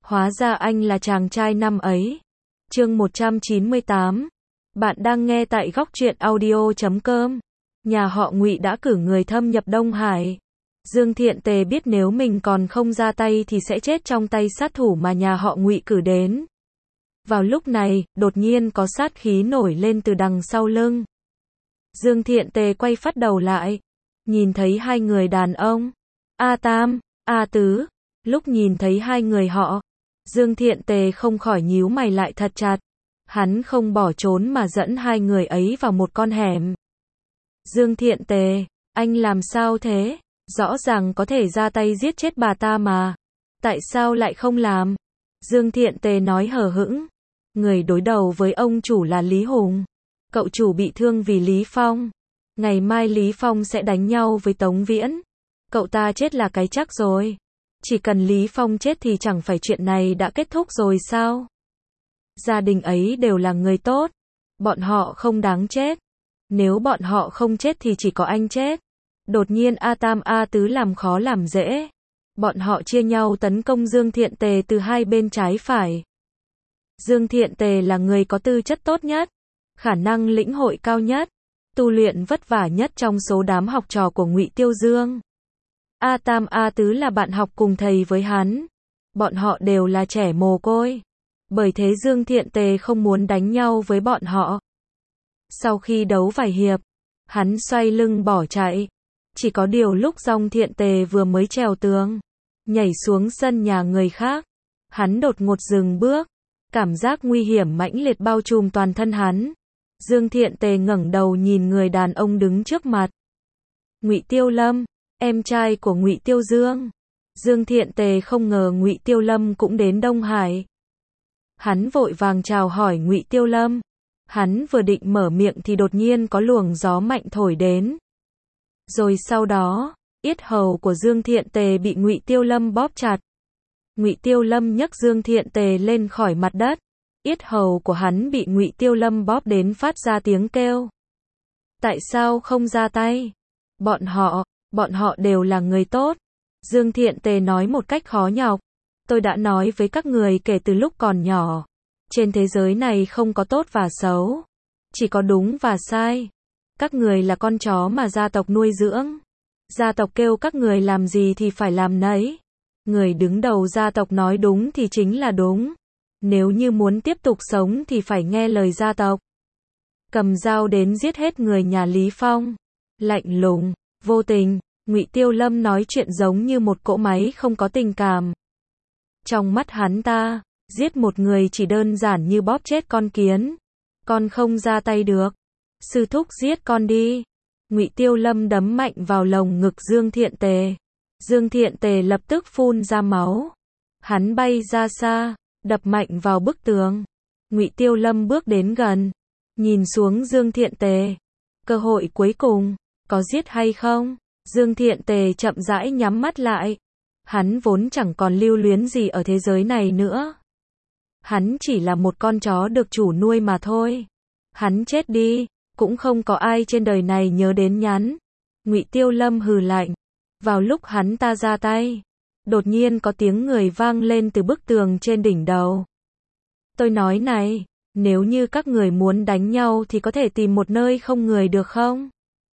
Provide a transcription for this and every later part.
Hóa ra anh là chàng trai năm ấy. Chương 198. Bạn đang nghe tại góc truyện audio.com. Nhà họ Ngụy đã cử người thâm nhập Đông Hải. Dương Thiện Tề biết nếu mình còn không ra tay thì sẽ chết trong tay sát thủ mà nhà họ Ngụy cử đến. Vào lúc này, đột nhiên có sát khí nổi lên từ đằng sau lưng. Dương Thiện Tề quay phát đầu lại, nhìn thấy hai người đàn ông, A Tam, A Tứ. Lúc nhìn thấy hai người họ, Dương Thiện Tề không khỏi nhíu mày lại thật chặt. Hắn không bỏ trốn mà dẫn hai người ấy vào một con hẻm. Dương Thiện Tề, anh làm sao thế? Rõ ràng có thể ra tay giết chết bà ta mà. Tại sao lại không làm? Dương Thiện Tề nói hờ hững. Người đối đầu với ông chủ là Lý Hùng. Cậu chủ bị thương vì Lý Phong. Ngày mai Lý Phong sẽ đánh nhau với Tống Viễn. Cậu ta chết là cái chắc rồi. Chỉ cần Lý Phong chết thì chẳng phải chuyện này đã kết thúc rồi sao? Gia đình ấy đều là người tốt. Bọn họ không đáng chết. Nếu bọn họ không chết thì chỉ có anh chết. Đột nhiên A Tam A Tứ làm khó làm dễ. Bọn họ chia nhau tấn công Dương Thiện Tề từ hai bên trái phải. Dương Thiện Tề là người có tư chất tốt nhất, khả năng lĩnh hội cao nhất, tu luyện vất vả nhất trong số đám học trò của Ngụy Tiêu Dương. A Tam A Tứ là bạn học cùng thầy với hắn. Bọn họ đều là trẻ mồ côi. Bởi thế Dương Thiện Tề không muốn đánh nhau với bọn họ. Sau khi đấu vài hiệp, hắn xoay lưng bỏ chạy. Chỉ có điều lúc Dương Thiện Tề vừa mới trèo tường, nhảy xuống sân nhà người khác, hắn đột ngột dừng bước. Cảm giác nguy hiểm mãnh liệt bao trùm toàn thân hắn. Dương Thiện Tề ngẩng đầu nhìn người đàn ông đứng trước mặt. Ngụy Tiêu Lâm, em trai của Ngụy Tiêu Dương. Dương Thiện Tề không ngờ Ngụy Tiêu Lâm cũng đến Đông Hải. Hắn vội vàng chào hỏi Ngụy Tiêu Lâm. Hắn vừa định mở miệng thì đột nhiên có luồng gió mạnh thổi đến. Rồi sau đó, yết hầu của Dương Thiện Tề bị Ngụy Tiêu Lâm bóp chặt. Ngụy Tiêu Lâm nhấc Dương Thiện Tề lên khỏi mặt đất. Yết hầu của hắn bị Ngụy Tiêu Lâm bóp đến phát ra tiếng kêu. Tại sao không ra tay? Bọn họ đều là người tốt. Dương Thiện Tề nói một cách khó nhọc. Tôi đã nói với các người kể từ lúc còn nhỏ. Trên thế giới này không có tốt và xấu. Chỉ có đúng và sai. Các người là con chó mà gia tộc nuôi dưỡng. Gia tộc kêu các người làm gì thì phải làm nấy. Người đứng đầu gia tộc nói đúng thì chính là đúng. Nếu như muốn tiếp tục sống thì phải nghe lời gia tộc. Cầm dao đến giết hết người nhà Lý Phong. Lạnh lùng, vô tình, Ngụy Tiêu Lâm nói chuyện giống như một cỗ máy không có tình cảm. Trong mắt hắn ta, giết một người chỉ đơn giản như bóp chết con kiến. Con không ra tay được. Sư thúc giết con đi. Ngụy Tiêu Lâm đấm mạnh vào lồng ngực Dương Thiện Tề. Dương Thiện Tề lập tức phun ra máu. Hắn bay ra xa, đập mạnh vào bức tường. Ngụy Tiêu Lâm bước đến gần, nhìn xuống Dương Thiện Tề. Cơ hội cuối cùng, có giết hay không? Dương Thiện Tề chậm rãi nhắm mắt lại. Hắn vốn chẳng còn lưu luyến gì ở thế giới này nữa. Hắn chỉ là một con chó được chủ nuôi mà thôi. Hắn chết đi, cũng không có ai trên đời này nhớ đến nhắn. Ngụy Tiêu Lâm hừ lạnh. Vào lúc hắn ta ra tay, đột nhiên có tiếng người vang lên từ bức tường trên đỉnh đầu. Tôi nói này, nếu như các người muốn đánh nhau thì có thể tìm một nơi không người được không?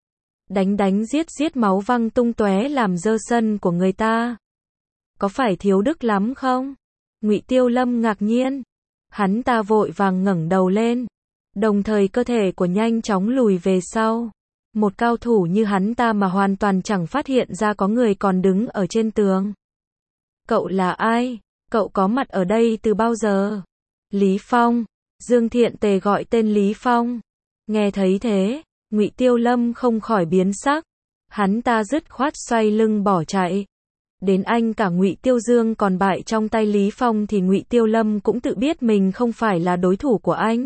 Đánh giết máu văng tung tóe làm dơ sân của người ta. Có phải thiếu đức lắm không? Ngụy Tiêu Lâm ngạc nhiên. Hắn ta vội vàng ngẩng đầu lên. Đồng thời cơ thể của nhanh chóng lùi về sau. Một cao thủ như hắn ta mà hoàn toàn chẳng phát hiện ra có người còn đứng ở trên tường. Cậu là ai? Cậu có mặt ở đây từ bao giờ? Lý Phong. Dương Thiện Tề gọi tên Lý Phong. Nghe thấy thế, Ngụy Tiêu Lâm không khỏi biến sắc. Hắn ta dứt khoát xoay lưng bỏ chạy. Đến anh cả Ngụy Tiêu Dương còn bại trong tay Lý Phong thì Ngụy Tiêu Lâm cũng tự biết mình không phải là đối thủ của anh.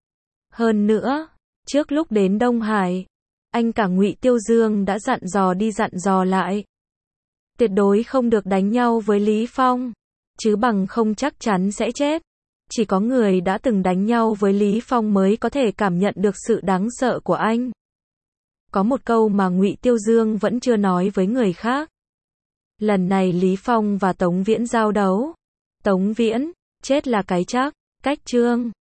Hơn nữa, trước lúc đến Đông Hải, anh cả Ngụy Tiêu Dương đã dặn dò đi dặn dò lại. Tuyệt đối không được đánh nhau với Lý Phong, chứ bằng không chắc chắn sẽ chết. Chỉ có người đã từng đánh nhau với Lý Phong mới có thể cảm nhận được sự đáng sợ của anh. Có một câu mà Ngụy Tiêu Dương vẫn chưa nói với người khác. Lần này Lý Phong và Tống Viễn giao đấu, Tống Viễn, chết là cái chắc, cách chương.